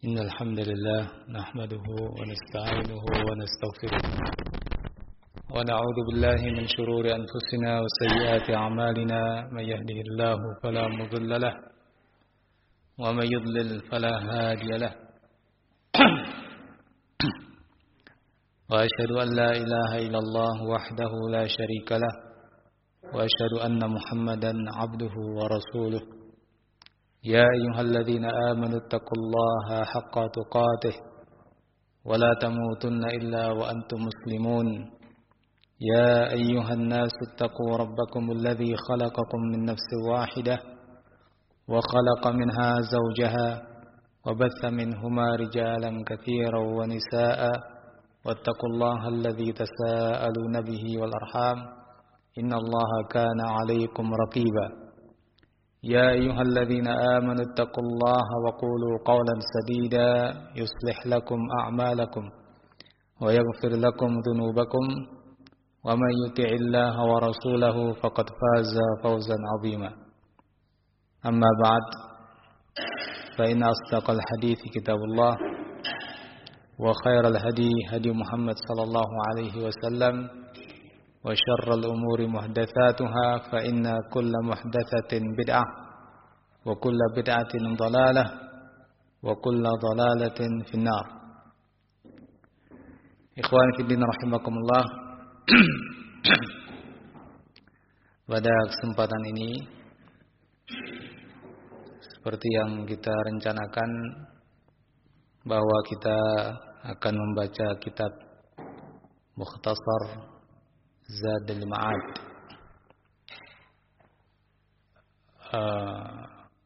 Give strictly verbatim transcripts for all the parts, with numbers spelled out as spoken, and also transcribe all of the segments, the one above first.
إن الحمد لله نحمده ونستعينه ونستغفره ونعوذ بالله من شرور أنفسنا وسيئات أعمالنا من يهده الله فلا مضل له ومن يضلل فلا هادي له وأشهد أن لا إله إلا الله وحده لا شريك له وأشهد أن محمدا عبده ورسوله يا أيها الذين آمنوا اتقوا الله حق تقاته ولا تموتن إلا وأنتم مسلمون يا أيها الناس اتقوا ربكم الذي خلقكم من نفس واحدة وخلق منها زوجها وبث منهما رجالا كثيرا ونساء واتقوا الله الذي تساءلون به والأرحام إن الله كان عليكم رقيبا يا أيها الذين آمنوا اتقوا الله وقولوا قولا سديدا يصلح لكم أعمالكم ويغفر لكم ذنوبكم ومن يطع الله ورسوله فقد فاز فوزا عظيما أما بعد فإن أصدق الحديث كتاب الله وخير الهدي هدي محمد صلى الله عليه وسلم وشر الأمور محدثاتها فإن كل محدثة بدعة وكل بدعة ضلالة وكل ضلالة في النار. Ikhwan fillah rahimakumullah. Pada kesempatan ini seperti yang kita rencanakan bahwa kita akan membaca kitab Mukhtasar Zadul Ma'ad. Uh,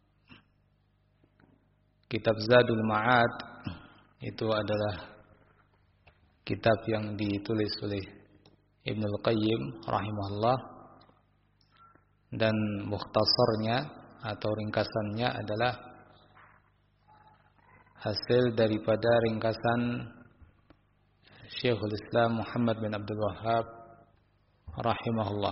kitab Zadul Ma'ad itu adalah kitab yang ditulis oleh Ibnul Qayyim rahimahullah, dan mukhtasarnya atau ringkasannya adalah hasil daripada ringkasan Syekhul Islam Muhammad bin Abdul Wahhab rahimahullah.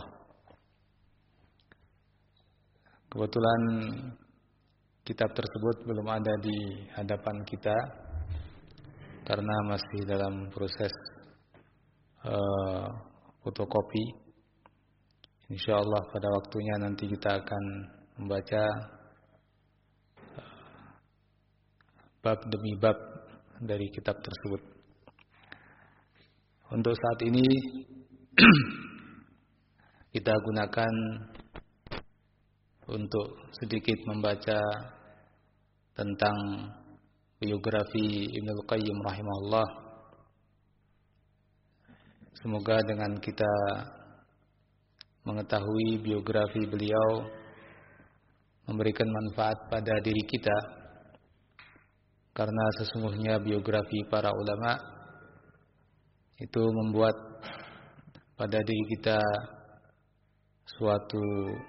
Kebetulan kitab tersebut belum ada di hadapan kita karena masih dalam proses uh, fotokopi. Insyaallah pada waktunya nanti kita akan membaca uh, bab demi bab dari kitab tersebut. Untuk saat ini kita gunakan untuk sedikit membaca tentang biografi Ibnul Qayyim rahimahullah. Semoga dengan kita mengetahui biografi beliau memberikan manfaat pada diri kita, karena sesungguhnya biografi para ulama itu membuat pada diri kita suatu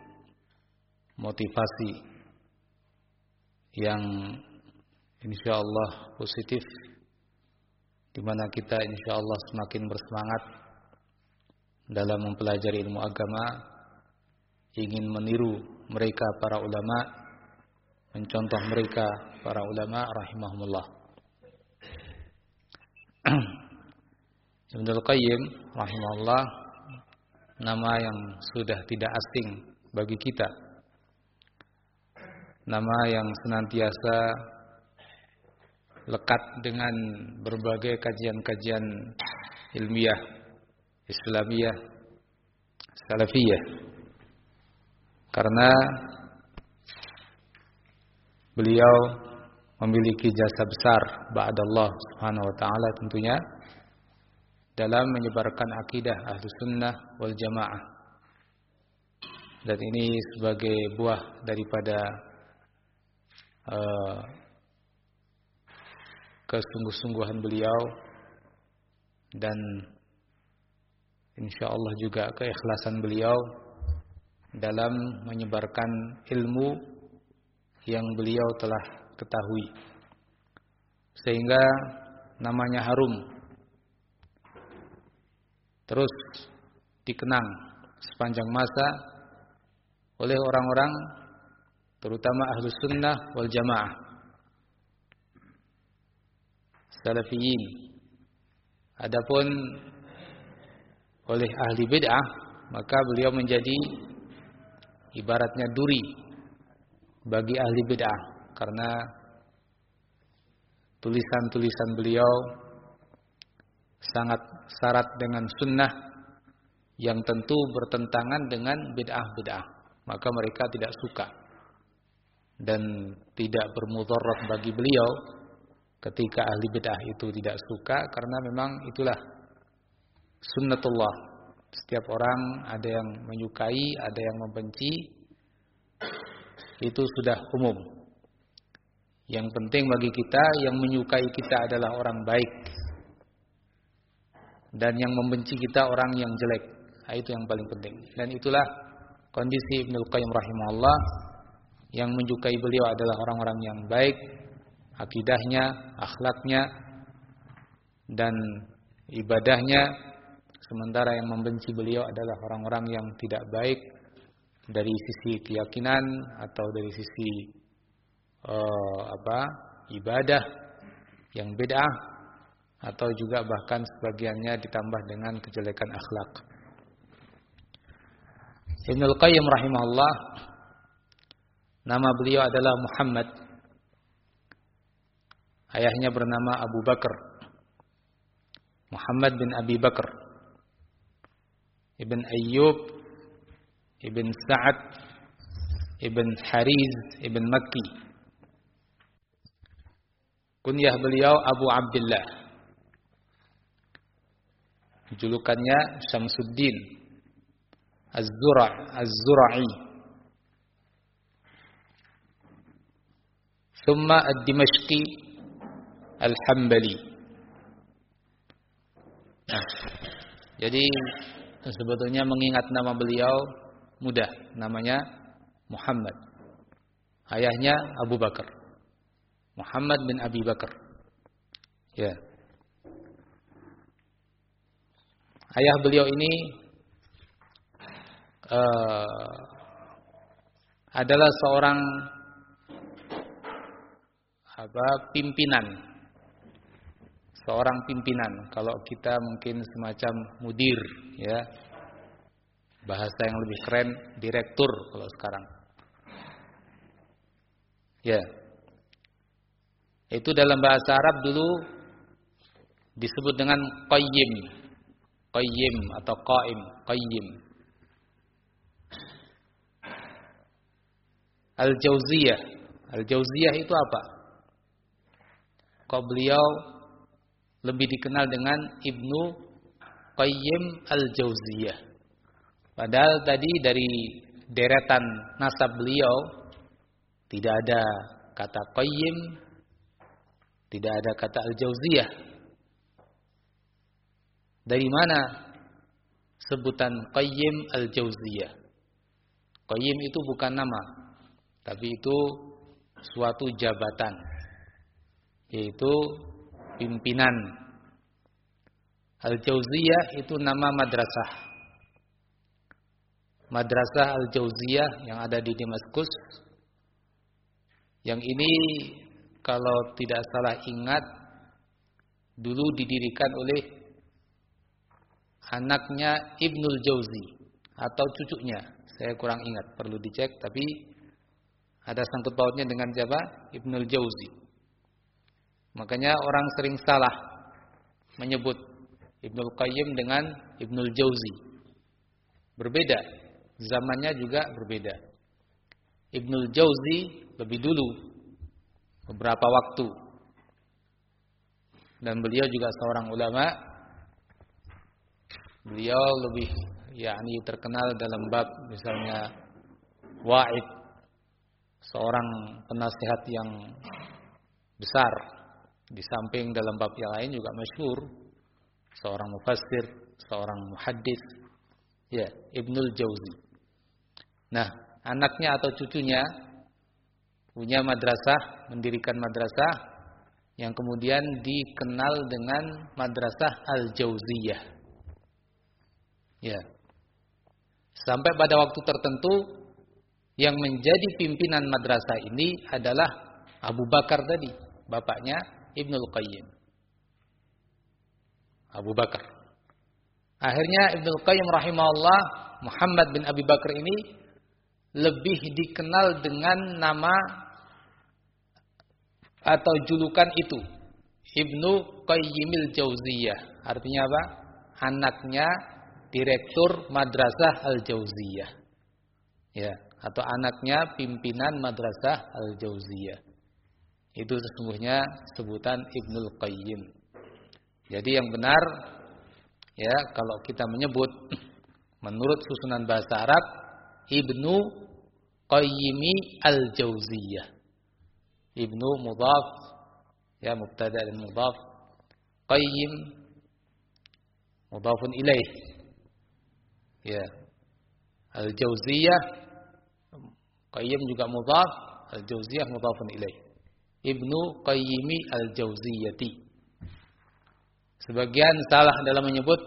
motivasi yang insyaallah positif, di mana kita insyaallah semakin bersemangat dalam mempelajari ilmu agama, ingin meniru mereka para ulama, mencontoh mereka para ulama rahimahumullah. Ibnul Qayyim rahimahullah nama yang sudah tidak asing bagi kita, nama yang senantiasa lekat dengan berbagai kajian-kajian ilmiah, Islamiyah, Salafiyah, karena beliau memiliki jasa besar ba'dallah subhanahu wa ta'ala tentunya dalam menyebarkan akidah Ahlus Sunnah wal Jamaah. Dan ini sebagai buah daripada uh, kesungguh-sungguhan beliau, dan insyaallah juga keikhlasan beliau dalam menyebarkan ilmu yang beliau telah ketahui, sehingga namanya harum terus dikenang sepanjang masa oleh orang-orang terutama Ahlus Sunnah wal Jamaah. salafiyin. Adapun oleh ahli bid'ah, maka beliau menjadi ibaratnya duri bagi ahli bid'ah, karena tulisan-tulisan beliau sangat syarat dengan sunnah yang tentu bertentangan dengan bid'ah-bid'ah, maka mereka tidak suka dan tidak bermudarat bagi beliau ketika ahli bid'ah itu tidak suka, karena memang itulah sunnatullah. Setiap orang ada yang menyukai, ada yang membenci, itu sudah umum. Yang penting bagi kita, yang menyukai kita adalah orang baik, dan yang membenci kita orang yang jelek. Nah, itu yang paling penting. Dan itulah kondisi Ibnul Qayyim rahimahullah. Yang menyukai beliau adalah orang-orang yang baik akidahnya, akhlaknya, dan ibadahnya. Sementara yang membenci beliau adalah orang-orang yang tidak baik dari sisi keyakinan atau dari sisi uh, apa ibadah yang bid'ah, atau juga bahkan sebagiannya ditambah dengan kejelekan akhlak. Ibnul Qayyim rahimahullah, nama beliau adalah Muhammad. Ayahnya bernama Abu Bakar, Muhammad bin Abi Bakar, Ibn Ayyub, Ibn Sa'ad, Ibn Hariz, Ibn Makki. Kunyah beliau Abu Abdullah. Julukannya Syamsuddin Az-Zura' Az-Zura'i. Thumma Ad-Dimashqi Al-Hambali. Nah, jadi sebetulnya mengingat nama beliau mudah, namanya Muhammad. Ayahnya Abu Bakar, Muhammad bin Abi Bakar. Ya. Ayah beliau ini uh, adalah seorang apa pimpinan, seorang pimpinan. Kalau kita mungkin semacam mudir, ya, bahasa yang lebih keren direktur kalau sekarang. Ya, itu dalam bahasa Arab dulu disebut dengan qayyim, qayyim atau qaim, qayyim. Al-Jauziyah, Al-Jauziyah itu apa? Kok beliau lebih dikenal dengan Ibnu Qayyim Al-Jauziyah. Padahal tadi dari deretan nasab beliau tidak ada kata Qayyim, tidak ada kata Al-Jauziyah. Dari mana sebutan Qayyim Al-Jauziyah? Qayyim itu bukan nama, tapi itu suatu jabatan, yaitu pimpinan. Al-Jauziyah itu nama madrasah. Madrasah Al-Jauziyah yang ada di Damaskus. Yang ini kalau tidak salah ingat dulu didirikan oleh anaknya Ibnul Jauzi atau cucunya. Saya kurang ingat, perlu dicek, tapi ada sangkut pautnya dengan siapa? Ibnul Jauzi. Makanya orang sering salah menyebut Ibnul Qayyim dengan Ibnul Jauzi. Berbeda, zamannya juga berbeda. Ibnul Jauzi lebih dulu, beberapa waktu. Dan beliau juga seorang ulama. Beliau lebih yakni terkenal dalam bab misalnya wa'id, seorang penasihat yang besar. Di samping dalam bab yang lain juga masyhur, seorang mufassir, seorang muhaddis, ya, Ibnul Jauzi. Nah, anaknya atau cucunya punya madrasah, mendirikan madrasah yang kemudian dikenal dengan Madrasah Al-Jauziyah. Ya. Sampai pada waktu tertentu yang menjadi pimpinan madrasah ini adalah Abu Bakar tadi, bapaknya Ibnul Qayyim. Abu Bakar. Akhirnya Ibnul Qayyim rahimahullah, Muhammad bin Abi Bakar ini lebih dikenal dengan nama atau julukan itu, Ibnu Qayyimil Jauziyah. Artinya apa? Anaknya direktur Madrasah Al-Jauziyah. Ya, atau anaknya pimpinan Madrasah Al-Jauziyah. Itu sesungguhnya sebutan Ibnul Qayyim. Jadi yang benar, ya, kalau kita menyebut menurut susunan bahasa Arab, Ibnu Qayyimi Al-Jauziyah. Ibnu mudhaf, ya, mubtada dan mudhaf. Qayyim mudhafun ilaih. Ya. Al-Jauziyah, Qayyim juga mudhaf, Al-Jauziyah mudhafun ilaih. Ibnu Qayyimi Al-Jauziyati. Sebagian salah dalam menyebut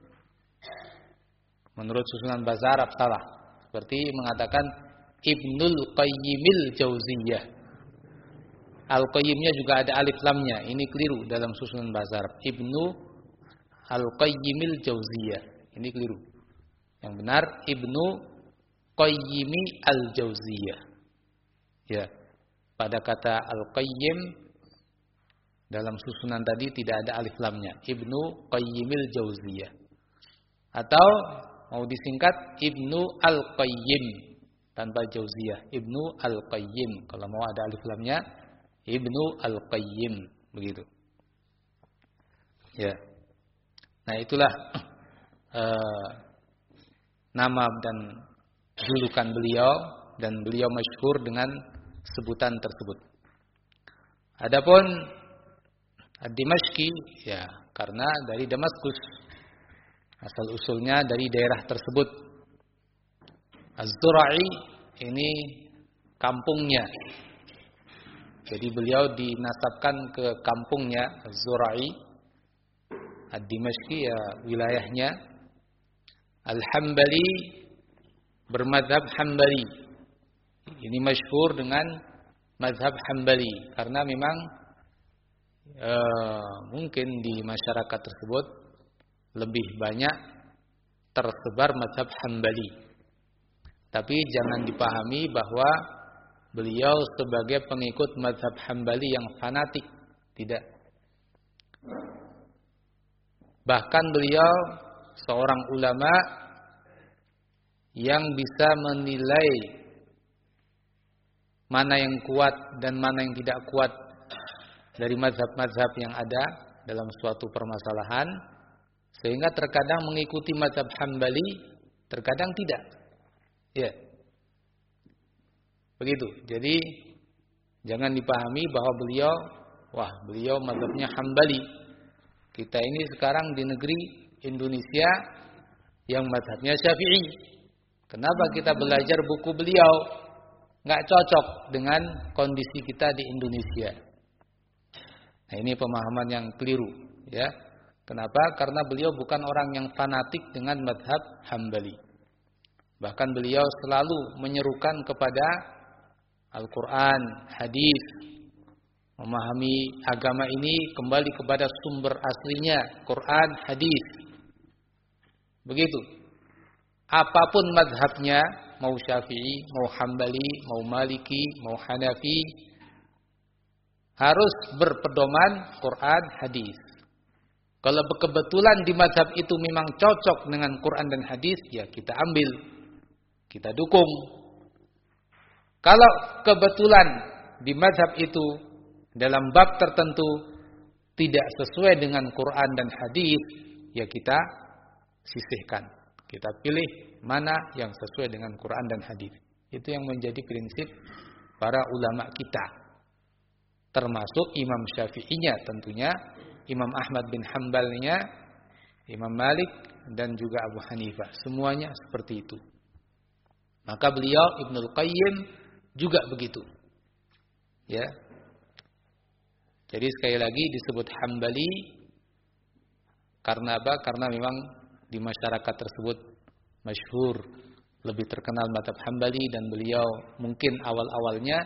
menurut susunan bahasa Arab, salah. Seperti mengatakan Ibnul Qayyimil Jauziyah. Al-Qayyimnya juga ada alif lamnya. Ini keliru dalam susunan bahasa Arab. Ibnu Al-Qayyimil Jauziyah. Ini keliru. Yang benar Ibnu Qayyimi Al-Jauziyah. Ya. Pada kata Al-Qayyim dalam susunan tadi tidak ada alif lamnya. Ibnu Qayyimil Jauziyah. Atau mau disingkat Ibnu Al-Qayyim tanpa Jauziyah. Ibnu Al-Qayyim. Kalau mau ada alif lamnya, Ibnu Al-Qayyim, begitu. Ya. Nah, itulah uh, nama dan julukan beliau, dan beliau masyhur dengan sebutan tersebut. Adapun Ad-Dimashqi, ya, karena dari Damaskus. Asal usulnya dari daerah tersebut. Az-Zura'i ini kampungnya. Jadi beliau dinasabkan ke kampungnya Az-Zura'i. Ad-Dimashqi, ya, wilayahnya. Al-Hambali, bermadzhab Hambali. Ini masyhur dengan mazhab Hambali karena memang e, mungkin di masyarakat tersebut lebih banyak tersebar mazhab Hambali. Tapi jangan dipahami bahwa beliau sebagai pengikut mazhab Hambali yang fanatik, tidak. Bahkan beliau seorang ulama yang bisa menilai mana yang kuat dan mana yang tidak kuat dari mazhab-mazhab yang ada dalam suatu permasalahan, sehingga terkadang mengikuti mazhab Hambali, terkadang tidak. Ya. Begitu. Jadi jangan dipahami bahwa beliau, wah, beliau mazhabnya Hambali. Kita ini sekarang di negeri Indonesia yang mazhabnya Syafi'i. Kenapa kita belajar buku beliau? Nggak cocok dengan kondisi kita di Indonesia. Nah, ini pemahaman yang keliru, ya. Kenapa? Karena beliau bukan orang yang fanatik dengan mazhab Hambali. Bahkan beliau selalu menyerukan kepada Al-Quran, hadis, memahami agama ini kembali kepada sumber aslinya, Quran, hadis. Begitu. Apapun mazhabnya, mau Syafi'i, mau Hambali, mau Maliki, mau Hanafi, harus berpedoman Quran, hadis. Kalau kebetulan di mazhab itu memang cocok dengan Quran dan hadis, ya kita ambil, kita dukung. Kalau kebetulan di mazhab itu dalam bab tertentu tidak sesuai dengan Quran dan hadis, ya kita sisihkan. Kita pilih mana yang sesuai dengan Quran dan hadis. Itu yang menjadi prinsip para ulama kita. Termasuk Imam Syafi'inya tentunya, Imam Ahmad bin Hanbalnya, Imam Malik, dan juga Abu Hanifah. Semuanya seperti itu. Maka beliau Ibnul Qayyim juga begitu. Ya. Jadi sekali lagi disebut Hambali karena apa? Karena memang di masyarakat tersebut masyhur, lebih terkenal mazhab Hambali, dan beliau mungkin awal-awalnya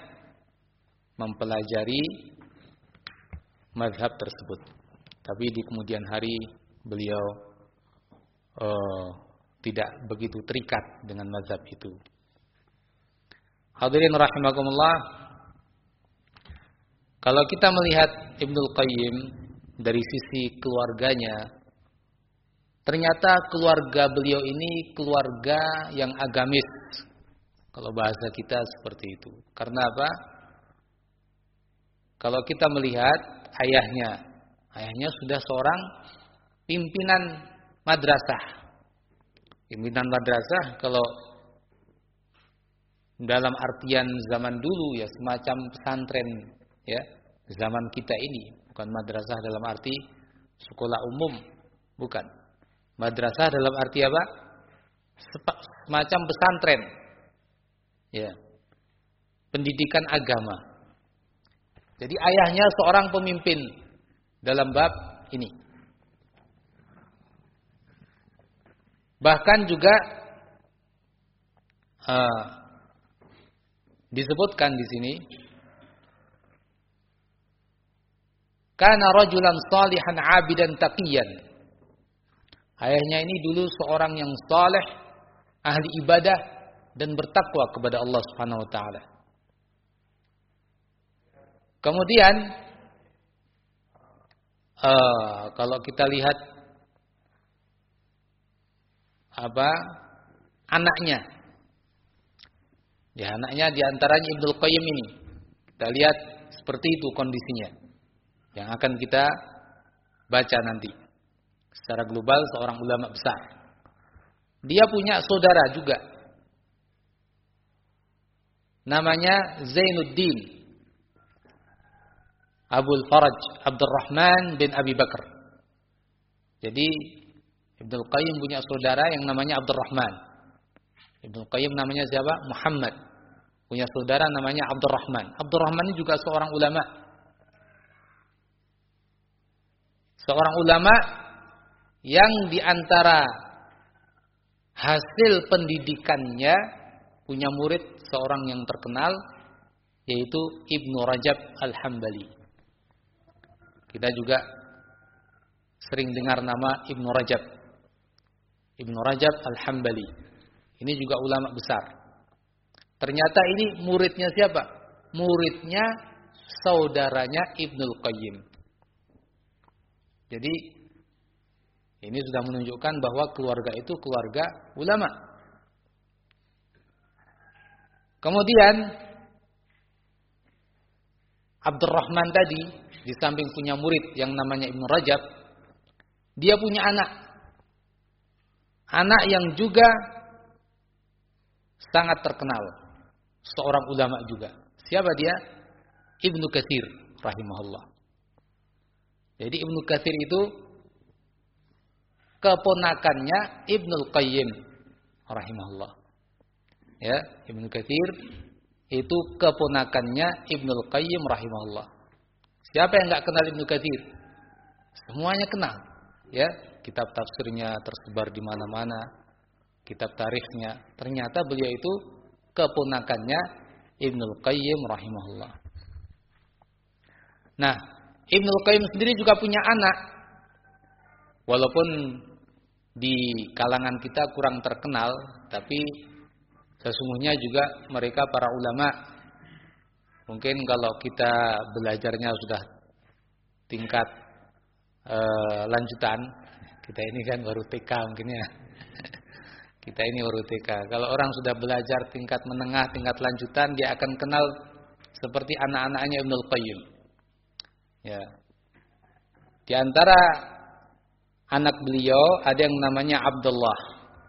mempelajari mazhab tersebut. Tapi di kemudian hari beliau uh, tidak begitu terikat dengan mazhab itu. Hadirin rahimakumullah, kalau kita melihat Ibnul Qayyim dari sisi keluarganya, ternyata keluarga beliau ini keluarga yang agamis. Kalau bahasa kita seperti itu. Karena apa? Kalau kita melihat ayahnya, ayahnya sudah seorang pimpinan madrasah. Pimpinan madrasah kalau dalam artian zaman dulu ya semacam pesantren ya, zaman kita ini, bukan madrasah dalam arti sekolah umum, bukan. Madrasah dalam arti apa? Semacam pesantren. Ya. Pendidikan agama. Jadi ayahnya seorang pemimpin dalam bab ini. Bahkan juga uh, disebutkan di sini, kana rajulan salihan 'abidan taqiyan. Ayahnya ini dulu seorang yang saleh, ahli ibadah dan bertakwa kepada Allah Subhanahu wa taala. Kemudian uh, kalau kita lihat apa anaknya, ya anaknya diantaranya Ibnul Qayyim ini. Kita lihat seperti itu kondisinya, yang akan kita baca nanti. Secara global seorang ulama besar. Dia punya saudara juga, namanya Zainuddin Abul Faraj Abdurrahman bin Abi Bakar. Jadi Ibnul Qayyim punya saudara yang namanya Abdurrahman. Ibnul Qayyim namanya siapa? Muhammad. Punya saudara namanya Abdurrahman. Abdurrahman ini juga seorang ulama. Seorang ulama yang diantara hasil pendidikannya punya murid seorang yang terkenal, yaitu Ibnu Rajab Al-Hambali. Kita juga sering dengar nama Ibnu Rajab. Ibnu Rajab Al-Hambali. Ini juga ulama besar. Ternyata ini muridnya siapa? Muridnya saudaranya Ibnul Qayyim. Jadi ini sudah menunjukkan bahwa keluarga itu keluarga ulama. Kemudian Abdurrahman tadi, di samping punya murid yang namanya Ibnu Rajab, dia punya anak. Anak yang juga sangat terkenal, seorang ulama juga. Siapa dia? Ibnu Katsir rahimahullah. Jadi Ibnu Katsir itu keponakannya Ibnul Qayyim rahimahullah. Ya, Ibnu Katsir itu keponakannya Ibnul Qayyim rahimahullah. Siapa yang enggak kenal Ibnu Katsir? Semuanya kenal. Ya, kitab tafsirnya tersebar di mana-mana, kitab tarikhnya. Ternyata beliau itu keponakannya Ibnul Qayyim rahimahullah. Nah, Ibnul Qayyim sendiri juga punya anak. Walaupun di kalangan kita kurang terkenal, tapi sesungguhnya juga mereka para ulama. Mungkin kalau kita belajarnya sudah tingkat uh, lanjutan, kita ini kan baru T K mungkin ya. Kita ini baru T K. Kalau orang sudah belajar tingkat menengah, tingkat lanjutan, dia akan kenal seperti anak-anaknya Ibnul Qayyim. Ya. Di antara anak beliau ada yang namanya Abdullah.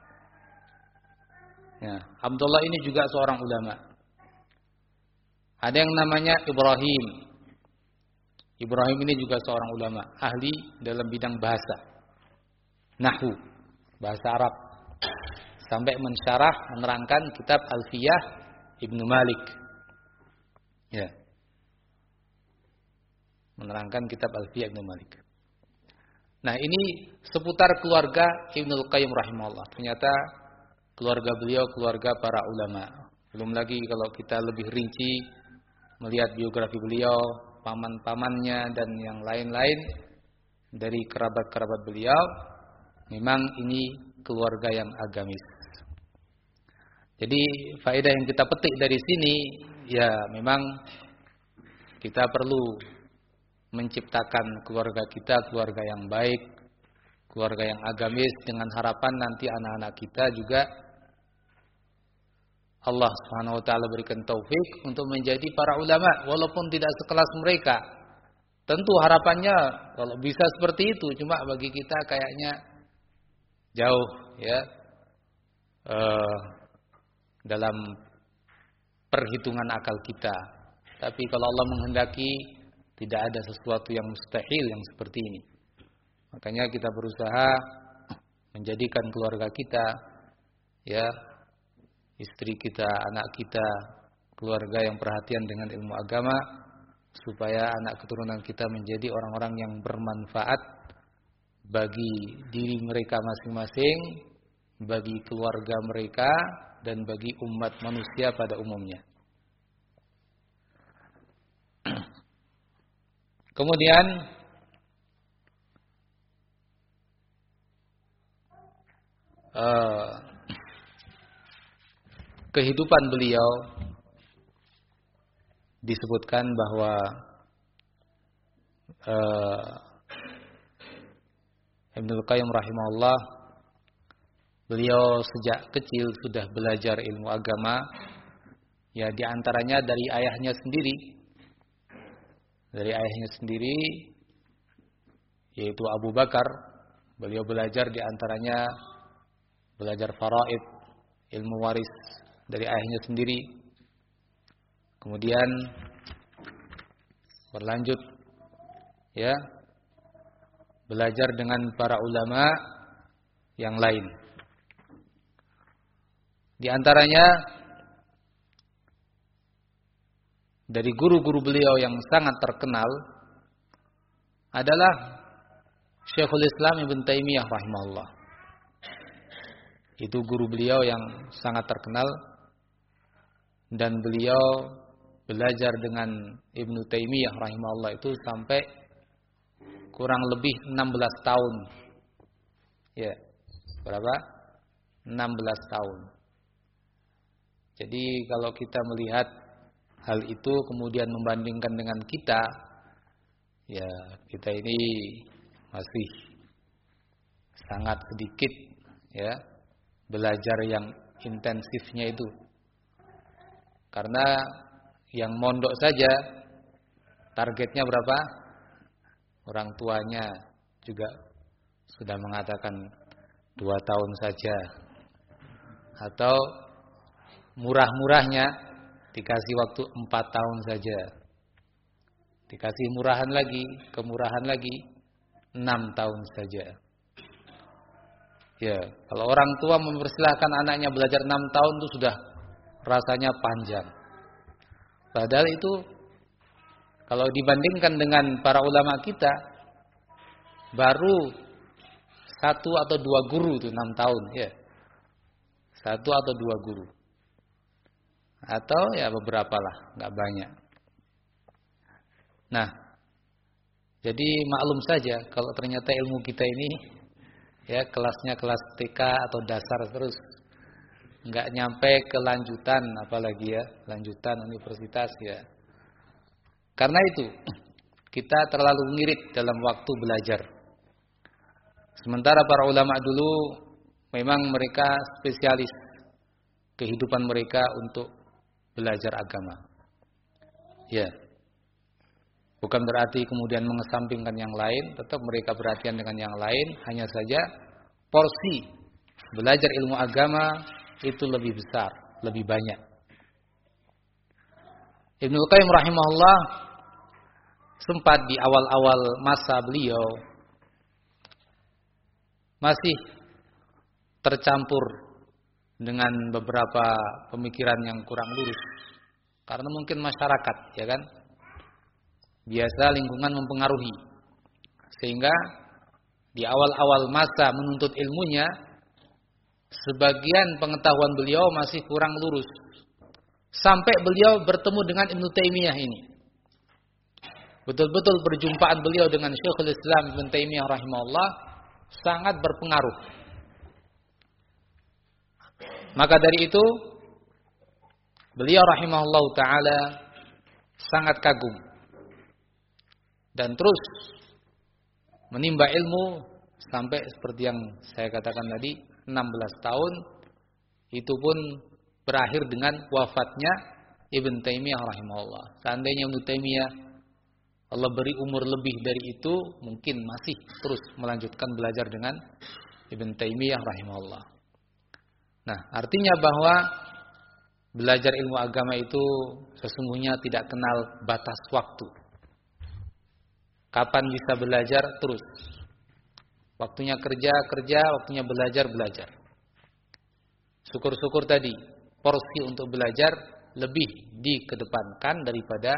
Ya, Abdullah ini juga seorang ulama. Ada yang namanya Ibrahim. Ibrahim ini juga seorang ulama, ahli dalam bidang bahasa, nahwu, bahasa Arab. Sampai mensyarah, menerangkan kitab Alfiyah Ibnu Malik. Ya. Menerangkan kitab Alfiyah Ibnu Malik. Nah, ini seputar keluarga Ibnul Qayyim rahimahullah. Ternyata keluarga beliau keluarga para ulama. Belum lagi kalau kita lebih rinci melihat biografi beliau, paman-pamannya dan yang lain-lain, dari kerabat-kerabat beliau, memang ini keluarga yang agamis. Jadi faedah yang kita petik dari sini, ya memang kita perlu menciptakan keluarga kita, keluarga yang baik, keluarga yang agamis, dengan harapan nanti anak-anak kita juga Allah Subhanahu wa taala berikan taufik untuk menjadi para ulama walaupun tidak sekelas mereka. Tentu harapannya kalau bisa seperti itu, cuma bagi kita kayaknya jauh ya uh, dalam perhitungan akal kita. Tapi kalau Allah menghendaki, tidak ada sesuatu yang mustahil yang seperti ini. Makanya kita berusaha menjadikan keluarga kita, ya, istri kita, anak kita, keluarga yang perhatian dengan ilmu agama, supaya anak keturunan kita menjadi orang-orang yang bermanfaat bagi diri mereka masing-masing, bagi keluarga mereka, dan bagi umat manusia pada umumnya. Kemudian uh, kehidupan beliau disebutkan bahwa uh, Ibnul Qayyim rahimahullah, beliau sejak kecil sudah belajar ilmu agama, ya diantaranya dari ayahnya sendiri, dari ayahnya sendiri, yaitu Abu Bakar. Beliau belajar diantaranya belajar faraid, ilmu waris dari ayahnya sendiri. Kemudian berlanjut, ya, belajar dengan para ulama yang lain. Di antaranya dari guru-guru beliau yang sangat terkenal adalah Syekhul Islam Ibn Taimiyah rahimahullah. Itu guru beliau yang sangat terkenal, dan beliau belajar dengan Ibn Taimiyah rahimahullah itu sampai kurang lebih enam belas tahun. Ya, berapa? enam belas tahun. Jadi kalau kita melihat hal itu kemudian membandingkan dengan kita, ya kita ini masih sangat sedikit ya belajar yang intensifnya itu. Karena yang mondok saja targetnya berapa? Orang tuanya juga sudah mengatakan dua tahun saja. Atau murah-murahnya dikasih waktu empat tahun saja. Dikasih murahan lagi, kemurahan lagi enam tahun saja. Ya, kalau orang tua mempersilahkan anaknya belajar enam tahun itu sudah rasanya panjang. Padahal itu kalau dibandingkan dengan para ulama kita, baru satu atau dua guru itu enam tahun, ya. Satu atau dua guru. Atau ya beberapa lah, nggak banyak. Nah, jadi maklum saja kalau ternyata ilmu kita ini ya kelasnya kelas T K atau dasar terus, nggak nyampe ke lanjutan, apalagi ya lanjutan universitas ya. Karena itu kita terlalu ngirit dalam waktu belajar. Sementara para ulama dulu memang mereka spesialis kehidupan mereka untuk belajar agama. Ya. Bukan berarti kemudian mengesampingkan yang lain, tetap mereka perhatian dengan yang lain, hanya saja porsi belajar ilmu agama itu lebih besar, lebih banyak. Ibnul Qayyim rahimahullah sempat di awal-awal masa beliau masih tercampur dengan beberapa pemikiran yang kurang lurus. Karena mungkin masyarakat, ya kan? Biasa lingkungan mempengaruhi. Sehingga di awal-awal masa menuntut ilmunya, sebagian pengetahuan beliau masih kurang lurus. Sampai beliau bertemu dengan Ibnu Taimiyah ini. betul-betul perjumpaan beliau dengan Syekhul Islam Ibnu Taimiyah rahimahullah sangat berpengaruh. Maka dari itu beliau rahimahullah taala sangat kagum dan terus menimba ilmu sampai seperti yang saya katakan tadi enam belas tahun, itu pun berakhir dengan wafatnya Ibnu Taimiyah rahimahullah. Seandainya Ibnu Taimiyah Allah beri umur lebih dari itu, mungkin masih terus melanjutkan belajar dengan Ibnu Taimiyah rahimahullah. Nah, artinya bahwa belajar ilmu agama itu sesungguhnya tidak kenal batas waktu. Kapan bisa belajar? Terus. Waktunya kerja, kerja, waktunya belajar, belajar. Syukur-syukur tadi, porsi untuk belajar lebih dikedepankan daripada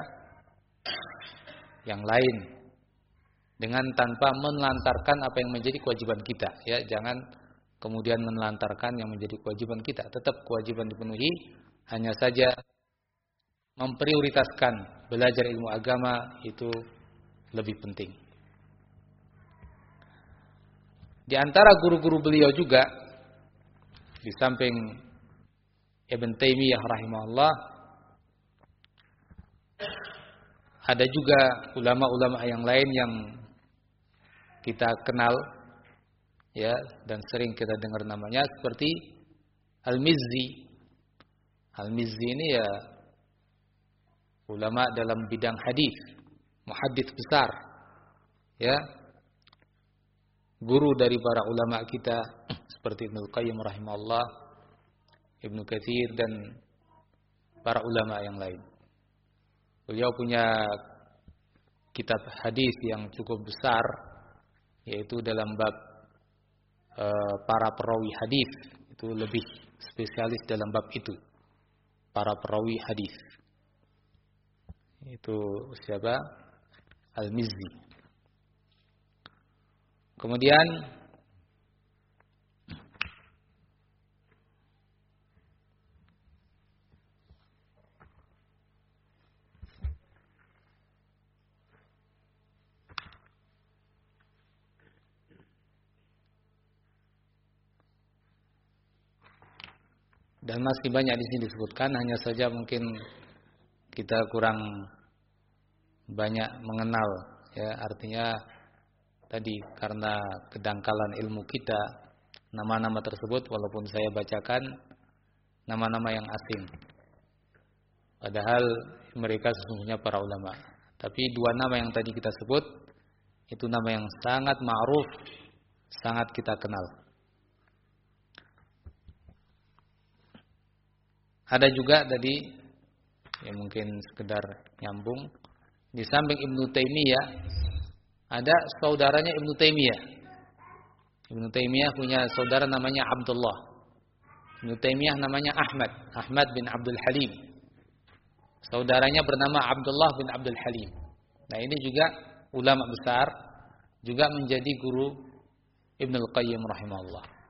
yang lain. Dengan tanpa menelantarkan apa yang menjadi kewajiban kita. Ya, jangan kemudian menelantarkan yang menjadi kewajiban kita. Tetap kewajiban dipenuhi, hanya saja memprioritaskan belajar ilmu agama itu lebih penting. Di antara guru-guru beliau juga, di samping Ibnu Taimiyah rahimahullah, ada juga ulama-ulama yang lain yang kita kenal, ya, dan sering kita dengar namanya, seperti Al-Mizzi. Al-Mizzi ini ya ulama dalam bidang hadis, muhaddits besar, ya, guru dari para ulama kita seperti Ibnu Qayyim rahimahullah, Ibnu Katsir dan para ulama yang lain. Beliau punya kitab hadis yang cukup besar, yaitu dalam bab e, para perawi hadis. Itu lebih spesialis dalam bab itu, para perawi hadis. Itu siapa? Al-Mizzi. Kemudian dan masih banyak di sini disebutkan, hanya saja mungkin kita kurang banyak mengenal, ya, artinya tadi karena kedangkalan ilmu kita, nama-nama tersebut walaupun saya bacakan nama-nama yang asing, padahal mereka sesungguhnya para ulama. Tapi dua nama yang tadi kita sebut itu nama yang sangat ma'ruf, sangat kita kenal. Ada juga tadi yang mungkin sekedar nyambung, di samping Ibnu Taimiyah ada saudaranya Ibnu Taimiyah. Ibnu Taimiyah punya saudara namanya Abdullah. Ibnu Taimiyah namanya Ahmad, Ahmad bin Abdul Halim. Saudaranya bernama Abdullah bin Abdul Halim. Nah, ini juga ulama besar, juga menjadi guru Ibnu Qayyim rahimahullah.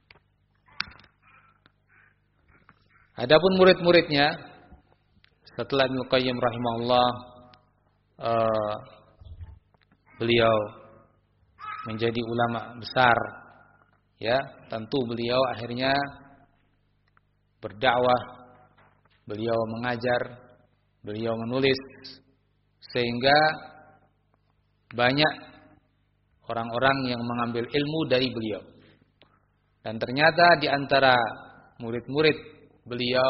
Adapun murid-muridnya setelah Ibnu Qayyim rahimahullah, uh, beliau menjadi ulama besar, ya, tentu beliau akhirnya berdakwah, beliau mengajar, beliau menulis, sehingga banyak orang-orang yang mengambil ilmu dari beliau. Dan ternyata di antara murid-murid beliau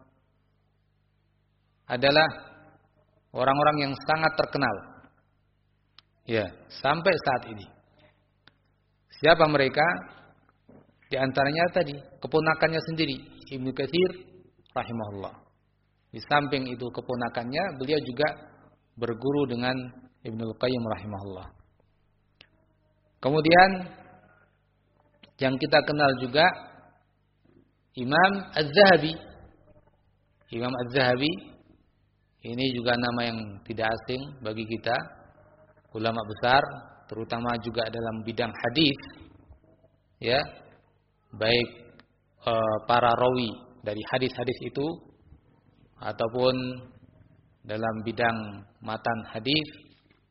adalah orang-orang yang sangat terkenal, ya, sampai saat ini. Siapa mereka? Di antaranya tadi keponakannya sendiri, Ibnu Katsir rahimahullah. Di samping itu keponakannya, beliau juga berguru dengan Ibnu Qayyim rahimahullah. Kemudian yang kita kenal juga Imam Az-Zahabi. Imam Az-Zahabi ini juga nama yang tidak asing bagi kita, ulama besar, terutama juga dalam bidang hadis, ya, baik e, para rawi dari hadis-hadis itu ataupun dalam bidang matan hadis,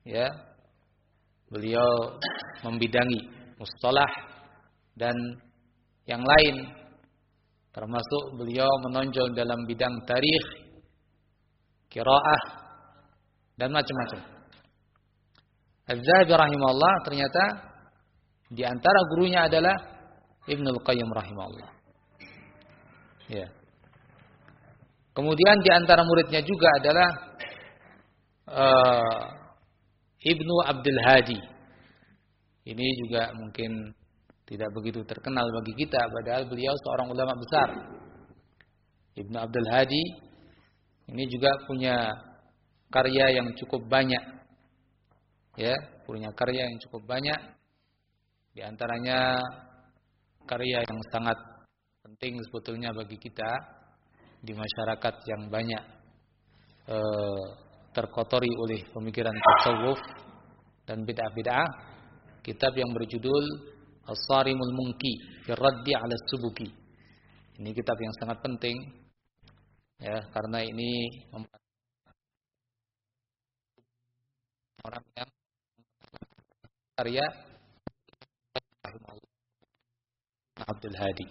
ya, beliau membidangi mustalah dan yang lain, termasuk beliau menonjol dalam bidang tarikh, qiraah dan macam-macam. Az-Zahabi rahimahullah ternyata di antara gurunya adalah Ibnul Qayyim rahimahullah. Ya. Kemudian di antara muridnya juga adalah uh, Ibnu Abdul Hadi. Ini juga mungkin tidak begitu terkenal bagi kita, padahal beliau seorang ulama besar. Ibnu Abdul Hadi ini juga punya karya yang cukup banyak. Ya, punya karya yang cukup banyak. Di antaranya karya yang sangat penting sebetulnya bagi kita di masyarakat yang banyak eh, terkotori oleh pemikiran tasawuf dan bid'ah-bid'ah, kitab yang berjudul As-Sarimul Munki fi Raddi 'ala Subuki. Ini kitab yang sangat penting ya, karena ini orang yang karya Abdul Hadi.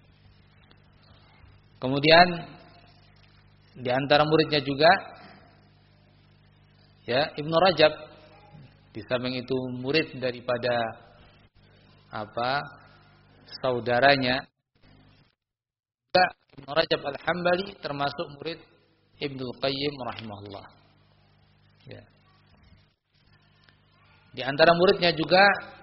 Kemudian di antara muridnya juga ya Ibnu Rajab. Di samping itu murid daripada apa saudaranya juga Ibnu Rajab Al-Hambali, termasuk murid Ibnul Qayyim rahimahullah. Ya. Di antara muridnya juga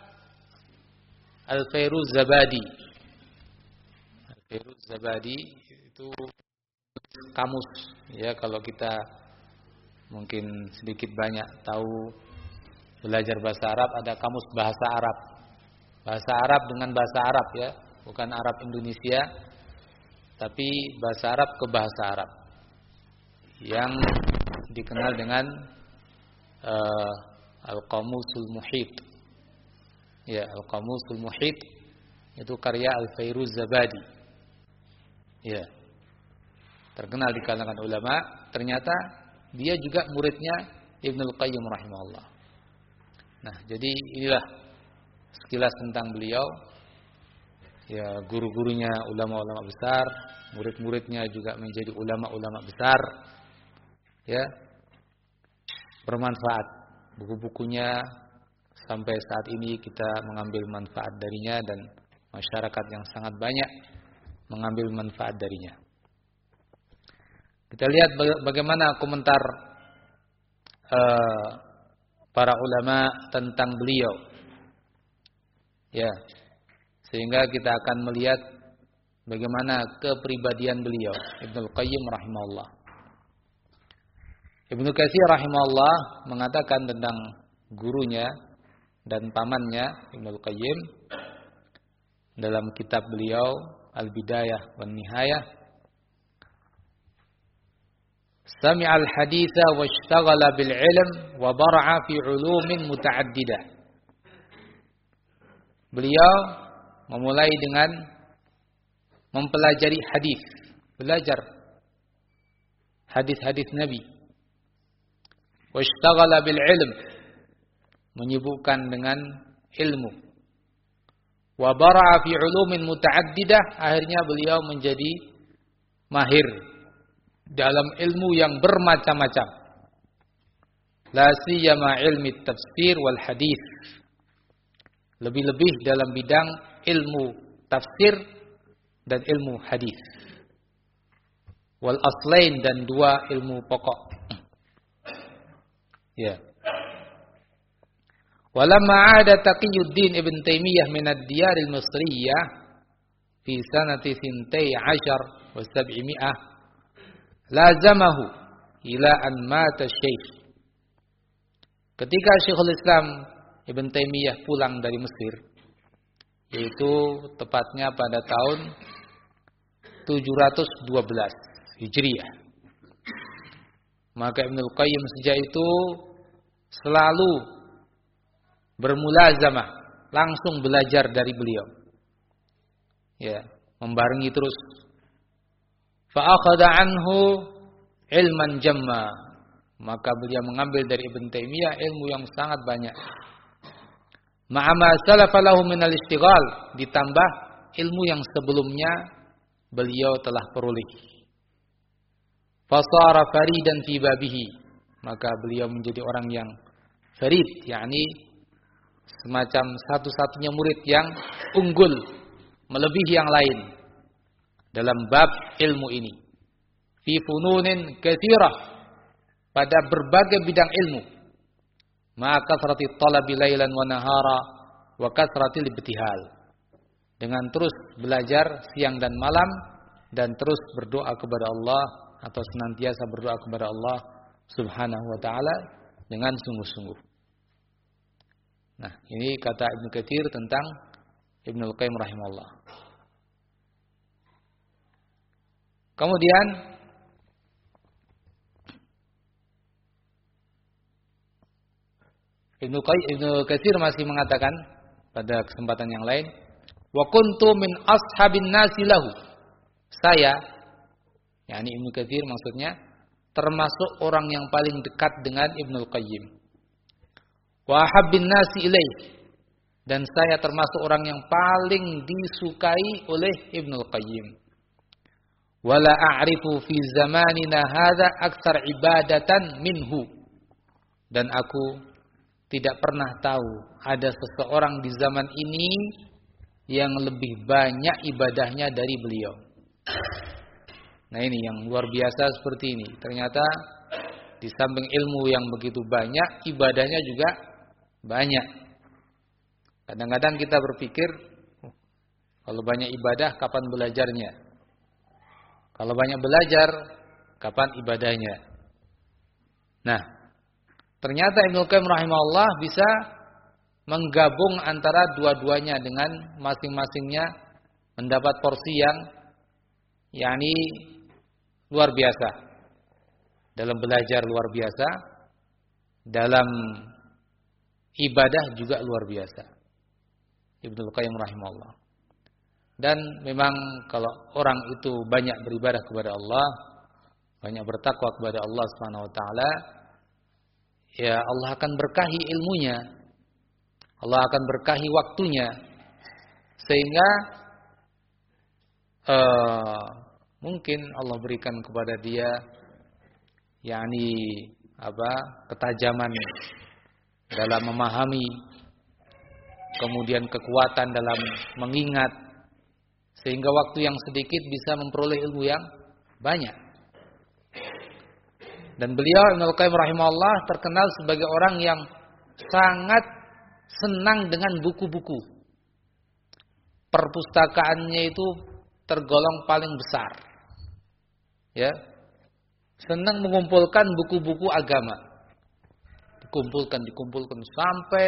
Al-Fairuz Zabadi. Al-Fairuz Zabadi itu kamus ya, kalau kita mungkin sedikit banyak tahu belajar bahasa Arab, ada kamus bahasa Arab. Bahasa Arab dengan bahasa Arab ya, bukan Arab Indonesia, tapi bahasa Arab ke bahasa Arab. Yang dikenal dengan uh, Al-Qamusul Muhit. Ya, Al-Qamusul Muhit itu karya Al-Fairuz Zabadi. Ya. Terkenal di kalangan ulama, ternyata dia juga muridnya Ibnul Qayyim rahimahullah. Nah, jadi inilah sekilas tentang beliau. Ya, guru-gurunya ulama-ulama besar, murid-muridnya juga menjadi ulama-ulama besar. Ya. Bermanfaat. Buku-bukunya sampai saat ini kita mengambil manfaat darinya, dan masyarakat yang sangat banyak mengambil manfaat darinya. Kita lihat bagaimana komentar uh, para ulama tentang beliau. Ya, sehingga kita akan melihat bagaimana kepribadian beliau, Ibnul Qayyim rahimahullah. Ibnu Katsir rahimahullah mengatakan tentang gurunya dan pamannya Ibnul Qayyim dalam kitab beliau Al-Bidayah wan Nihayah, sami'a al-haditha wa ishtaghala bil ilm wa bara'a fi ulumin muta'addidah. Beliau memulai dengan mempelajari hadis, belajar hadis-hadis Nabi. Wa ishtaghala bil ilm, menyibukkan dengan ilmu. Wa bara'a fi ulumin muta'addidah, akhirnya beliau menjadi mahir dalam ilmu yang bermacam-macam. La siyama ilmi tafsir wal hadis. Lebih-lebih dalam bidang ilmu tafsir dan ilmu hadis. Wal aslain, dan dua ilmu pokok. Ya. Walamma 'ada Taqiyuddin Ibn Taimiyah min ad-diyar al-Misriyah fi sanati thintai ashar wa sab'imi'ah, lazamahu ila an mata syekh. Ketika Syekhul Islam Ibn Taimiyah pulang dari Mesir, yaitu tepatnya pada tahun tujuh ratus dua belas Hijriah, maka Ibnul Qayyim sejak itu selalu bermulazamah, langsung belajar dari beliau. Ya, membarengi terus. Fa akhadha anhu ilman jamma. Maka beliau mengambil dari Ibn Taimiyah ilmu yang sangat banyak. Ma'ama salafa lahu minal istighal, ditambah ilmu yang sebelumnya beliau telah peroleh. Fasara faridan fi babihi, maka beliau menjadi orang yang farid, yakni semacam satu-satunya murid yang unggul melebihi yang lain dalam bab ilmu ini. Fi fununin katsirah, pada berbagai bidang ilmu. Ma kasrati talabi lailan wa nahara wa kasrati ibtihal. Dengan terus belajar siang dan malam dan terus berdoa kepada Allah atau senantiasa berdoa kepada Allah Subhanahu wa taala dengan sungguh-sungguh. Nah, ini kata Ibnu Katsir tentang Ibnul Qayyim rahimahullah. Kemudian Ibnu Qayyim Ibnu Katsir masih mengatakan pada kesempatan yang lain, wa kuntu min ashabin nasi lahu. Saya, yakni Ibnu Katsir maksudnya, termasuk orang yang paling dekat dengan Ibnul Qayyim. Wa habbin nasi ilaih, dan saya termasuk orang yang paling disukai oleh Ibnul Qayyim. Wala a'rifu fi zamanina hadza aktsar ibadatan minhu, dan aku tidak pernah tahu ada seseorang di zaman ini yang lebih banyak ibadahnya dari beliau. Nah, ini yang luar biasa seperti ini. Ternyata di samping ilmu yang begitu banyak, ibadahnya juga banyak. Kadang-kadang kita berpikir, oh, kalau banyak ibadah, kapan belajarnya? Kalau banyak belajar, kapan ibadahnya? Nah, ternyata Ibnu Qayyim rahimahullah bisa menggabung antara dua-duanya dengan masing-masingnya mendapat porsi yang yakni luar biasa. Dalam belajar luar biasa, dalam ibadah juga luar biasa. Ibnu Qayyim rahimahullah. Dan memang kalau orang itu banyak beribadah kepada Allah, banyak bertakwa kepada Allah Subhanahu wa taala, ya Allah akan berkahi ilmunya. Allah akan berkahi waktunya. Sehingga uh, mungkin Allah berikan kepada dia yakni apa? ketajaman dalam memahami, kemudian kekuatan dalam mengingat, sehingga waktu yang sedikit bisa memperoleh ilmu yang banyak. Dan beliau Ibnu Qayyim rahimahullah terkenal sebagai orang yang sangat senang dengan buku-buku. Perpustakaannya itu tergolong paling besar. Ya. Senang mengumpulkan buku-buku agama. Dikumpulkan, dikumpulkan sampai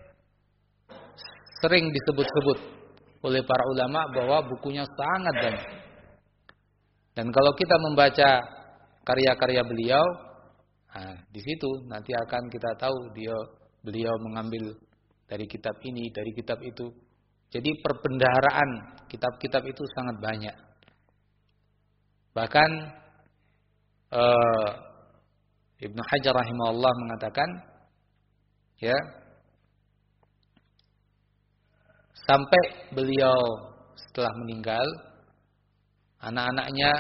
sering disebut-sebut oleh para ulama bahwa bukunya sangat banyak. Dan kalau kita membaca karya-karya beliau, nah, di situ nanti akan kita tahu dia beliau mengambil dari kitab ini, dari kitab itu. Jadi perbendaharaan kitab-kitab itu sangat banyak. Bahkan uh, Ibnu Hajar rahimahullah mengatakan, ya, sampai beliau setelah meninggal, anak-anaknya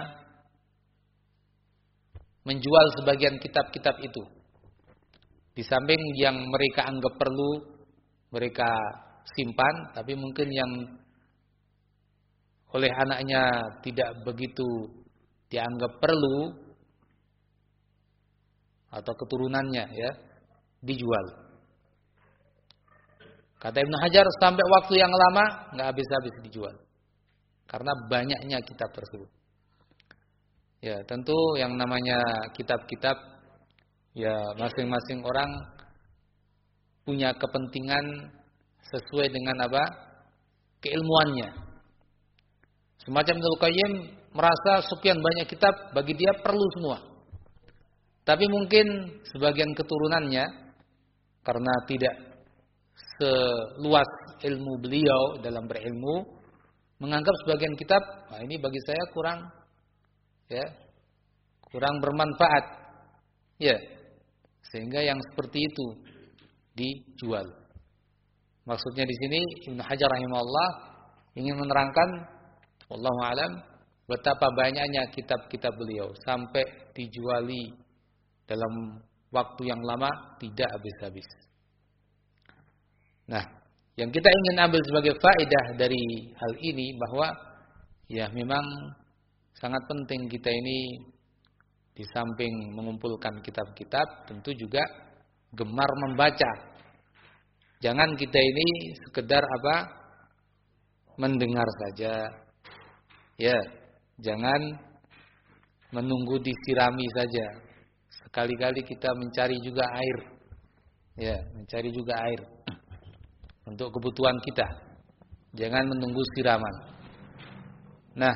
menjual sebagian kitab-kitab itu. Di samping yang mereka anggap perlu, mereka simpan, tapi mungkin yang oleh anaknya tidak begitu dianggap perlu, atau keturunannya, ya, dijual. Kata Ibnu Hajar, sampai waktu yang lama nggak habis-habis dijual, karena banyaknya kitab tersebut. Ya, tentu yang namanya kitab-kitab, ya masing-masing orang punya kepentingan sesuai dengan apa? Keilmuannya. Semacam Ibnu Qayyim merasa sekian banyak kitab bagi dia perlu semua. Tapi mungkin sebagian keturunannya karena tidak seluas ilmu beliau dalam berilmu, menganggap sebagian kitab, nah ini bagi saya kurang, ya, kurang bermanfaat, ya. Sehingga yang seperti itu dijual. Maksudnya di sini Ibnu Hajar rahimahullah ingin menerangkan, wallahu alam, betapa banyaknya kitab-kitab beliau sampai dijuali dalam waktu yang lama tidak habis-habis. Nah, yang kita ingin ambil sebagai faedah dari hal ini bahwa ya memang sangat penting kita ini di samping mengumpulkan kitab-kitab tentu juga gemar membaca. Jangan kita ini sekedar apa? Mendengar saja. Ya, jangan menunggu disirami saja. Sekali-kali kita mencari juga air. Ya, mencari juga air untuk kebutuhan kita. Jangan menunggu siraman. Nah,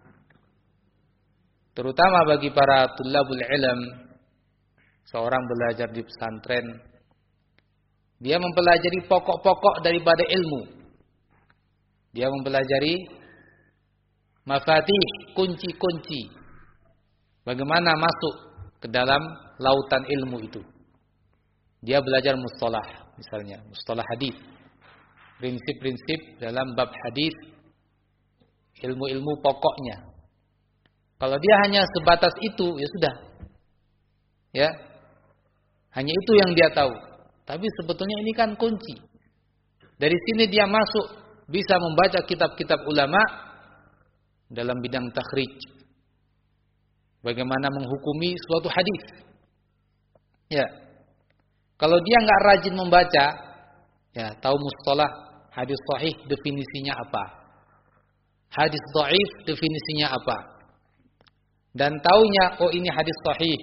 terutama bagi para tulabul ilm, seorang belajar di pesantren, dia mempelajari pokok-pokok daripada ilmu. Dia mempelajari mafatih, kunci-kunci. Bagaimana masuk ke dalam lautan ilmu itu. Dia belajar mustalah, misalnya, mustalah hadis. Prinsip-prinsip dalam bab hadis, ilmu-ilmu pokoknya. Kalau dia hanya sebatas itu, ya sudah. Ya. Hanya itu yang dia tahu. Tapi sebetulnya ini kan kunci. Dari sini dia masuk, bisa membaca kitab-kitab ulama dalam bidang takhrij. Bagaimana menghukumi suatu hadis. Ya. Kalau dia nggak rajin membaca, ya tahu mustalah hadis sahih definisinya apa. Hadis dhaif definisinya apa. Dan taunya oh ini hadis sahih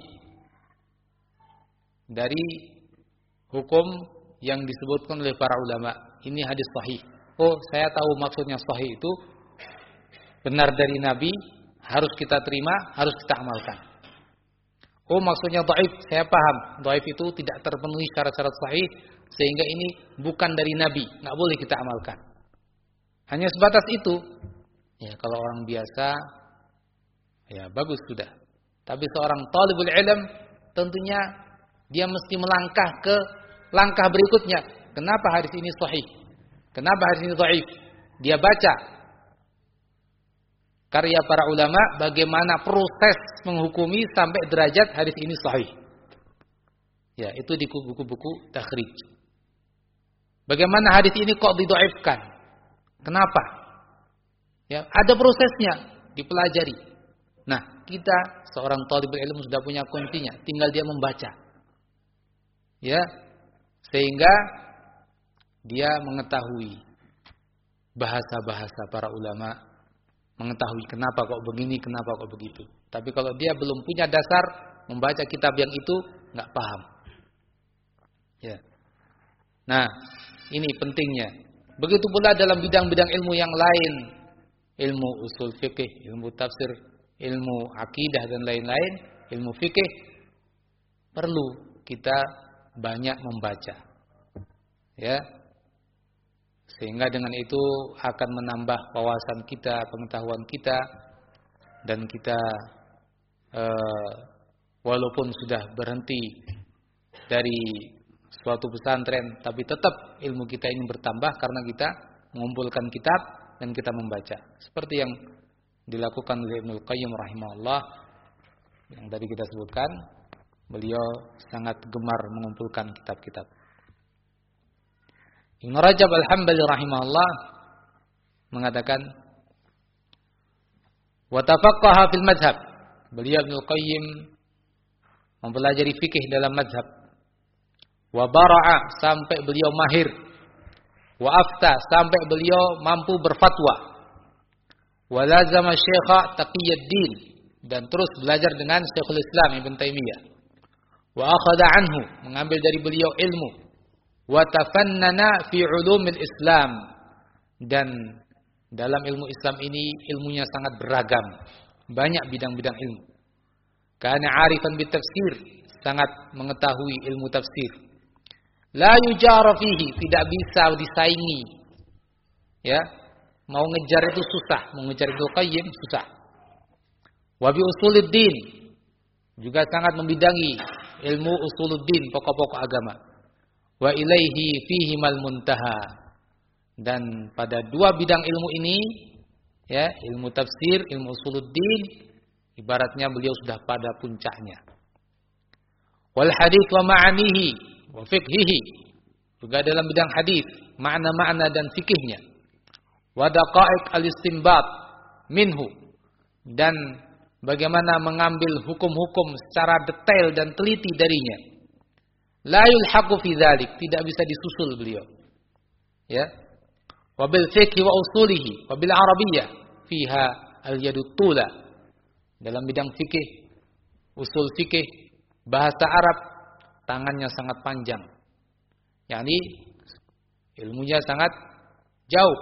dari hukum yang disebutkan oleh para ulama. Ini hadis sahih. Oh, saya tahu maksudnya sahih itu benar dari Nabi, harus kita terima, harus kita amalkan. Oh, maksudnya dhaif, saya paham. Dhaif itu tidak terpenuhi syarat-syarat sahih, sehingga ini bukan dari Nabi, enggak boleh kita amalkan. Hanya sebatas itu. Ya, kalau orang biasa ya bagus sudah. Tapi seorang talibul ilm tentunya dia mesti melangkah ke langkah berikutnya. Kenapa hadis ini sahih? Kenapa hadis ini dhaif? Dia baca karya para ulama bagaimana proses menghukumi sampai derajat hadis ini sahih. Ya, itu di buku-buku takhrij. Bagaimana hadis ini kok didhaifkan? Kenapa? Ya, ada prosesnya, dipelajari. Nah, kita seorang thalibul ilmu sudah punya kuncinya, tinggal dia membaca. Ya. Sehingga dia mengetahui bahasa-bahasa para ulama, mengetahui kenapa kok begini, kenapa kok begitu. Tapi kalau dia belum punya dasar membaca kitab yang itu, enggak paham. Ya. Nah, ini pentingnya. Begitu pula dalam bidang-bidang ilmu yang lain, ilmu usul fikih, ilmu tafsir, ilmu akidah dan lain-lain, ilmu fikih, perlu kita banyak membaca. Ya. Sehingga dengan itu akan menambah wawasan kita, pengetahuan kita, dan kita eh, walaupun sudah berhenti dari suatu pesantren, tapi tetap ilmu kita ini bertambah karena kita mengumpulkan kitab dan kita membaca. Seperti yang dilakukan oleh Ibnu Qayyim rahimahullah yang tadi kita sebutkan, beliau sangat gemar mengumpulkan kitab-kitab. Ibnu Rajab Al-Hambali rahimahullah mengatakan, wa tafaqqaha fil madhab. Beliau Ibnu Qayyim mempelajari fikih dalam madhab. Wa bara'a, sampai beliau mahir. Wa afta, sampai beliau mampu berfatwa. Wa lazama Syekha Taqiyuddin, dan terus belajar dengan Syekhul Islam Ibnu Taimiyah. Wa akhadha anhu, mengambil dari beliau ilmu. Wa tafannana fi ulumil Islam, dan dalam ilmu Islam ini ilmunya sangat beragam, banyak bidang-bidang ilmu. Kana arifan bitafsir, sangat mengetahui ilmu tafsir. La yujara fihi, tidak bisa disaingi. Ya, mau ngejar itu susah, mau ngejar Ibnu Qayyim susah. Wa bi usuluddin, juga sangat membidangi ilmu usuluddin, pokok-pokok agama. Wa ilaihi fihimal muntaha. Dan pada dua bidang ilmu ini, ya, ilmu tafsir, ilmu usuluddin, ibaratnya beliau sudah pada puncaknya. Wal hadits wa ma'anihi wa fiqhihi. Juga dalam bidang hadis, makna-makna dan fikihnya. Wa daqa'iq al-istinbat minhu. Dan bagaimana mengambil hukum-hukum secara detail dan teliti darinya. La yulhaqu fi dzalik, tidak bisa disusul beliau. Ya. Wa bil fiqhi wa usulihi wa bil arabiyyah fiha al-yadut tula. Dalam bidang fikih, usul fikih, bahasa Arab, tangannya sangat panjang. yakni ilmunya sangat jauh.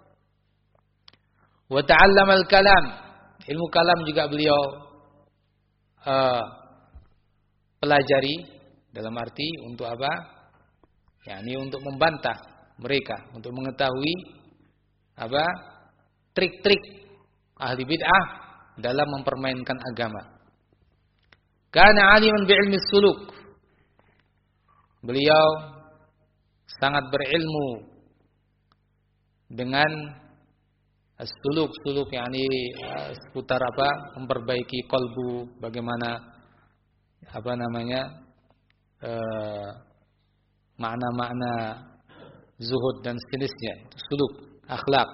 Wa ta'allama al-kalam, ilmu kalam juga beliau uh, pelajari dalam arti untuk apa? yakni untuk membantah mereka, untuk mengetahui apa? trik-trik ahli bid'ah dalam mempermainkan agama. Kana aliman bi'ilmi suluk. Beliau sangat berilmu dengan suluk-suluk, yakni seputar apa? memperbaiki qalbu, bagaimana apa namanya? Eh, makna-makna zuhud dan sejenisnya, itu suluk, akhlak.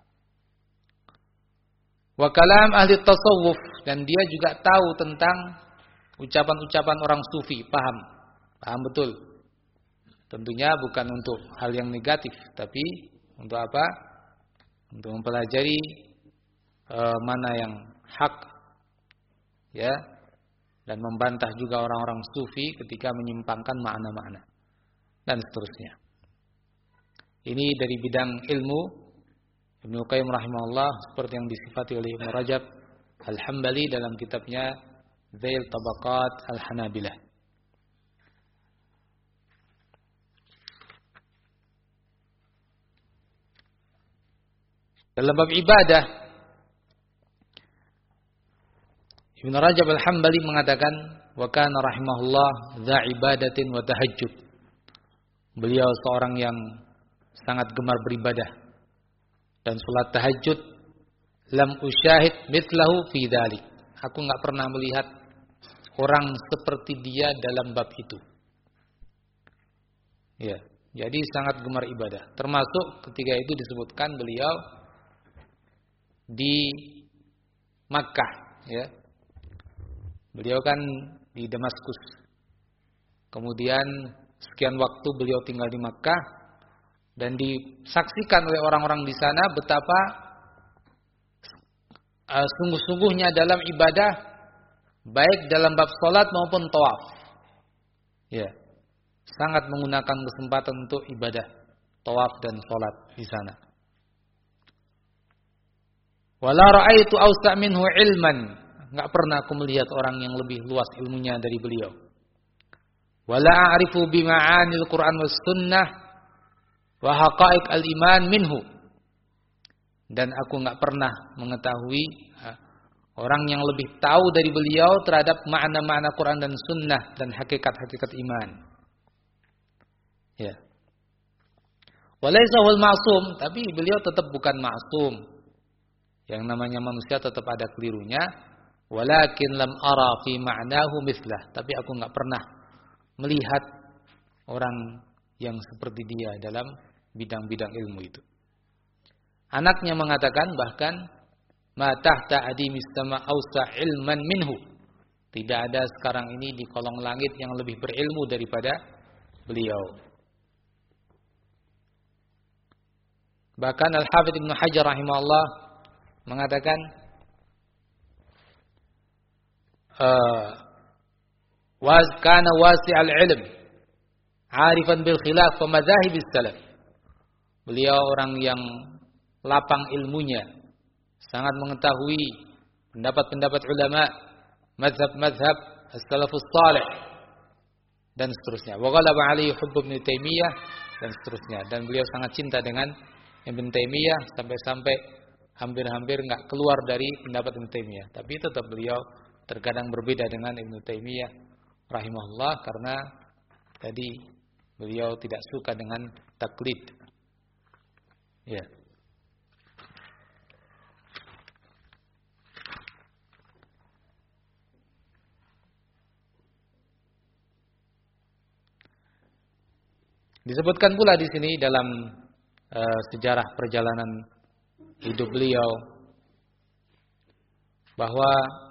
Wa kalam ahli tasawuf, dan dia juga tahu tentang ucapan-ucapan orang sufi, paham, paham betul. Tentunya bukan untuk hal yang negatif, tapi untuk apa? Untuk mempelajari e, mana yang hak, ya, dan membantah juga orang-orang sufi ketika menyimpangkan makna-makna dan seterusnya. Ini dari bidang ilmu Ibnu Qayyim rahimahullah, seperti yang disifati oleh Ibnu Rajab Al-Hambali dalam kitabnya Zail Tabaqat Al-Hanabilah. Dalam bab ibadah, Ibnu Rajab Al-Hambali mengatakan, wa kana rahimahullah dza ibadatin wa tahajjud. Beliau seorang yang sangat gemar beribadah dan salat tahajud. Lam usyahid mithlahu fi dzalik. Aku enggak pernah melihat orang seperti dia dalam bab itu. Ya, jadi sangat gemar ibadah. Termasuk ketika itu disebutkan beliau di Makkah, ya. Beliau kan di Damaskus. Kemudian sekian waktu beliau tinggal di Makkah dan disaksikan oleh orang-orang di sana betapa uh, sungguh-sungguhnya dalam ibadah, baik dalam bab salat maupun tawaf. Ya. Sangat menggunakan kesempatan untuk ibadah, tawaf dan salat di sana. Wala ra'aitu awsa' minhu ilman. Enggak pernah aku melihat orang yang lebih luas ilmunya dari beliau. Wala a'rifu bima'anil Qur'an was sunnah wa haqa'iq al-iman minhu. Dan aku enggak pernah mengetahui orang yang lebih tahu dari beliau terhadap makna-makna Quran dan sunnah dan hakikat-hakikat iman. Ya. Walaysa huwal ma'sum, tapi beliau tetap bukan ma'sum. Yang namanya manusia tetap ada kelirunya. Walakin lam ara fi ma'nahu mithlah, tapi aku enggak pernah melihat orang yang seperti dia dalam bidang-bidang ilmu itu. Anaknya mengatakan bahkan ma tahta adimis sama ausa ilman minhu. Tidak ada sekarang ini di kolong langit yang lebih berilmu daripada beliau. Bahkan Al-Hafidz Ibnu Hajar rahimahullah mengatakan uh, was kana wasi'al ilm 'arifan bil khilaf wa madzahib as-salaf. Beliau orang yang lapang ilmunya, sangat mengetahui pendapat-pendapat ulama, mazhab-mazhab as-salafus salih dan seterusnya. Wa ghalaba 'alaihi hubb Ibnu Taimiyah dan seterusnya. Dan beliau sangat cinta dengan Ibnu Taimiyah sampai-sampai hampir-hampir enggak keluar dari pendapat Ibnu Taimiyah. Tapi tetap beliau terkadang berbeda dengan Ibnu Taimiyah rahimahullah, karena tadi beliau tidak suka dengan taklid. Ya. Disebutkan pula di sini dalam uh, sejarah perjalanan hidup beliau bahwa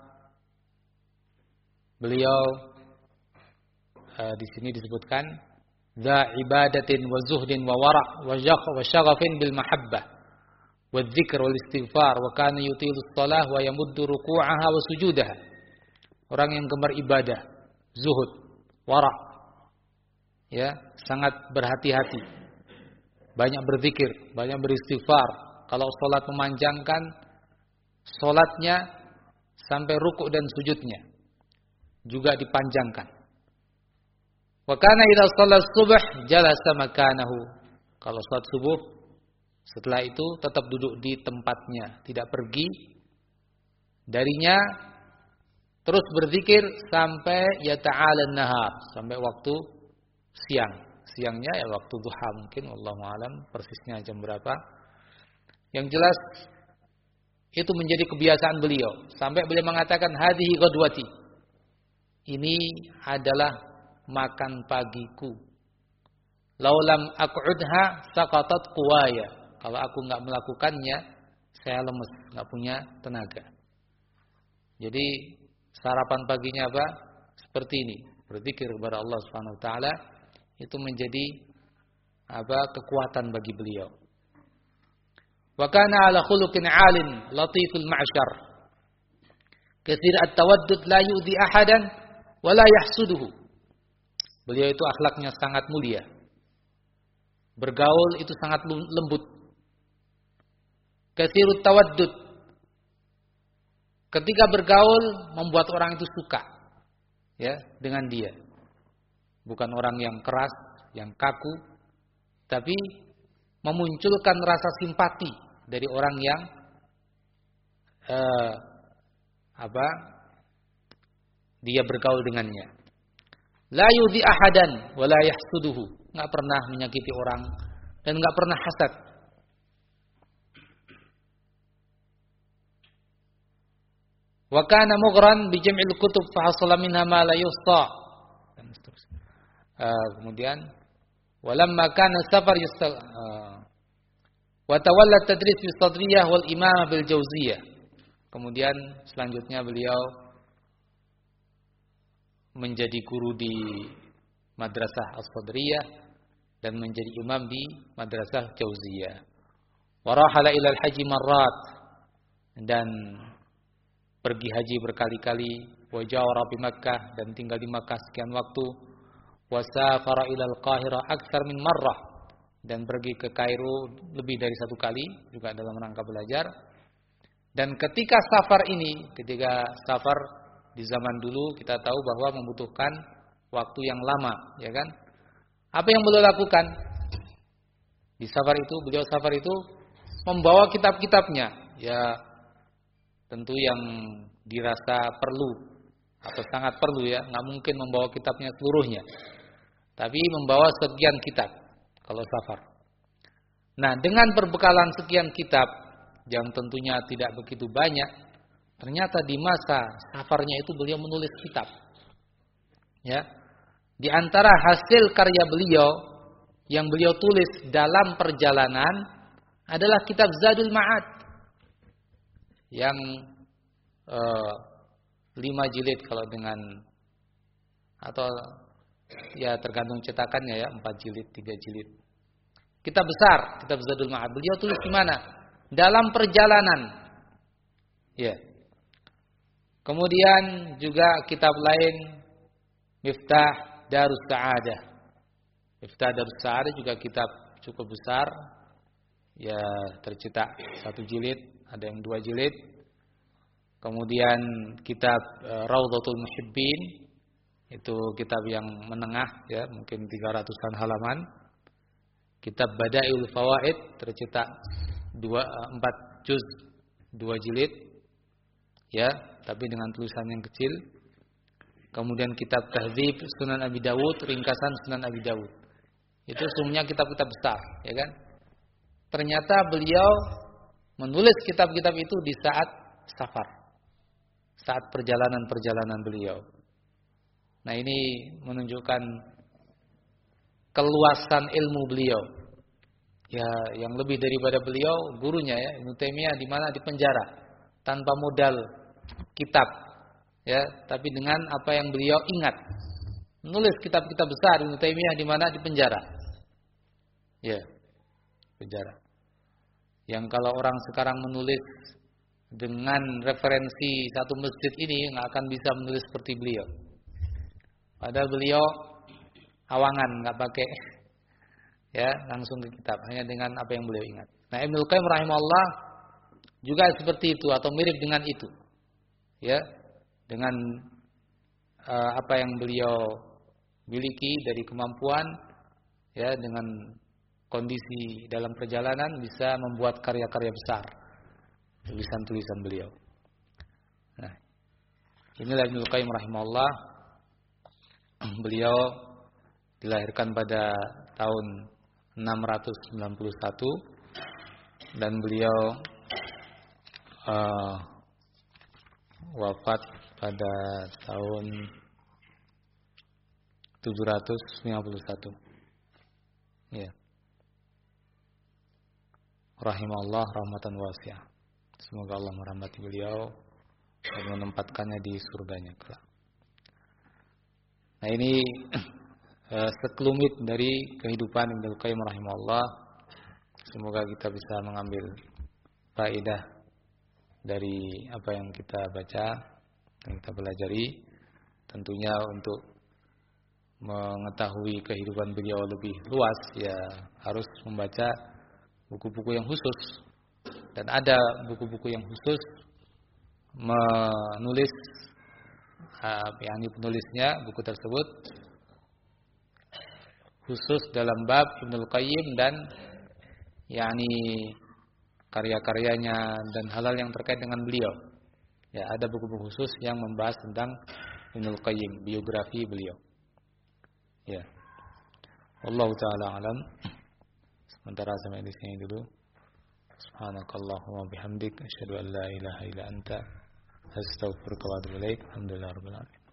beliau uh, di sini disebutkan za ibadatin wa zuhdin wa wara' wa syaghafin bil mahabbah wa dzikr wal istighfar wa kana yutilu shalah wa yamuddu ruku'aha wa sujudaha. Orang yang gemar ibadah, zuhud, wara', ya, sangat berhati-hati, banyak berzikir, banyak beristighfar. Kalau salat memanjangkan salatnya sampai rukuk dan sujudnya juga dipanjangkan. Wa kana idza shalla subh jalasa makanahu. Kalau salat subuh setelah itu tetap duduk di tempatnya, tidak pergi darinya, terus berzikir sampai yata'ala nahar, sampai waktu siang. Siangnya ya waktu duha mungkin, wallahu alam persisnya jam berapa. Yang jelas itu menjadi kebiasaan beliau sampai beliau mengatakan hadhihi ghadwati. Ini adalah makan pagiku. Laulam aq'udha saqatat quwaya. Kalau aku enggak melakukannya, saya lemes, enggak punya tenaga. Jadi sarapan paginya apa? Seperti ini, berzikir kepada Allah Subhanahu wa taala. Itu menjadi apa? Kekuatan bagi beliau. Wa kana ala khuluqin 'alin latiful ma'syar. Katsir at-tawaddud la yu'dhi ahadan wa la yahsuduhu. Beliau itu akhlaknya sangat mulia. Bergaul itu sangat lembut. Katsirut tawaddud. Ketika bergaul membuat orang itu suka ya dengan dia. Bukan orang yang keras, yang kaku, tapi memunculkan rasa simpati dari orang yang eh, apa? Dia bergaul dengannya. La yudhi ahadan wa la yahsuduhu. Enggak pernah menyakiti orang dan enggak pernah hasad. Wa kana mughran bi jam'il kutub fa hasala minha ma la yusta. Uh, kemudian walamma kana safar yustal uh, wa tawalla tadris fi sadriyah wal imamah bil jauziyah. Kemudian selanjutnya beliau menjadi guru di madrasah as-sadriyah dan menjadi imam di madrasah jauziyah. Wa rahala ila al-haji marrat, dan pergi haji berkali-kali. Wa jawara bi Makkah, dan tinggal di Makkah sekian waktu. Wasafara ila al-Qahirah aktsar min marrah, dan pergi ke Kairo lebih dari satu kali juga dalam rangka belajar. Dan ketika safar ini, ketika safar di zaman dulu kita tahu bahwa membutuhkan waktu yang lama, ya kan? Apa yang beliau lakukan? Di safar itu, beliau safar itu membawa kitab-kitabnya, ya tentu yang dirasa perlu atau sangat perlu ya, nggak mungkin membawa kitabnya seluruhnya. Tapi membawa sekian kitab kalau safar. Nah, dengan perbekalan sekian kitab yang tentunya tidak begitu banyak, ternyata di masa safarnya itu beliau menulis kitab. Ya. Di antara hasil karya beliau yang beliau tulis dalam perjalanan adalah kitab Zadul Ma'ad yang eh, lima jilid kalau dengan atau ya tergantung cetakannya ya, empat jilid, tiga jilid. Kitab besar, kitab Zadul Ma'ad. Beliau tulis di mana? Dalam perjalanan. Ya. Kemudian juga kitab lain, Miftah Darus Sa'adah. Miftah Darus Sa'adah juga kitab cukup besar. Ya, tercetak satu jilid, ada yang dua jilid. Kemudian kitab uh, Raudhatul Muhibbin, itu kitab yang menengah ya, mungkin tiga ratusan halaman. Kitab Bada'iul Fawaid tercetak dua, empat juz, dua jilid ya, tapi dengan tulisan yang kecil. kemudian kitab Tahdzib Sunan Abi Dawud, ringkasan Sunan Abi Dawud. Itu semuanya kitab-kitab besar, ya kan? Ternyata beliau menulis kitab-kitab itu di saat safar, saat perjalanan-perjalanan beliau. Nah, ini menunjukkan keluasan ilmu beliau. Ya, yang lebih daripada beliau gurunya ya, Ibnu Taimiyah di mana di penjara tanpa modal kitab, ya, tapi dengan apa yang beliau ingat. Menulis kitab-kitab besar Ibnu Taimiyah di mana di penjara. Ya, penjara. Yang kalau orang sekarang menulis dengan referensi satu masjid ini nggak akan bisa menulis seperti beliau. Padahal beliau awangan, nggak pakai ya langsung ke kitab, hanya dengan apa yang beliau ingat. Nah, Ibnu Qayyim rahimahullah juga seperti itu atau mirip dengan itu, ya, dengan uh, apa yang beliau miliki dari kemampuan, ya, dengan kondisi dalam perjalanan bisa membuat karya-karya besar, tulisan-tulisan beliau. Nah, inilah Ibnu Qayyim rahimahullah. Beliau dilahirkan pada tahun enam ratus sembilan puluh satu dan beliau uh, wafat pada tahun tujuh ratus lima puluh satu. Ya. Rahimahullah rahmatan wasi'ah. Semoga Allah merahmati beliau dan menempatkannya di surganya kelak. Nah, ini sekelumit dari kehidupan Ibnu Qayyim rahimahullah. Semoga kita bisa mengambil faedah dari apa yang kita baca dan kita pelajari. Tentunya untuk mengetahui kehidupan beliau lebih luas ya harus membaca buku-buku yang khusus. Dan ada buku-buku yang khusus menulis yang penulisnya buku tersebut khusus dalam bab Ibnu Qayyim dan yakni karya-karyanya dan hal-hal yang terkait dengan beliau. Ya, ada buku-buku khusus yang membahas tentang Ibnu Qayyim, biografi beliau. Ya. Wallahu taala alam. Sementara sampai di sini dulu. Subhanakallahumma bihamdik asyhadu an la ilaha illa anta astaghfiruka wa atubu ilaik. Alhamdulillahirabbil alamin.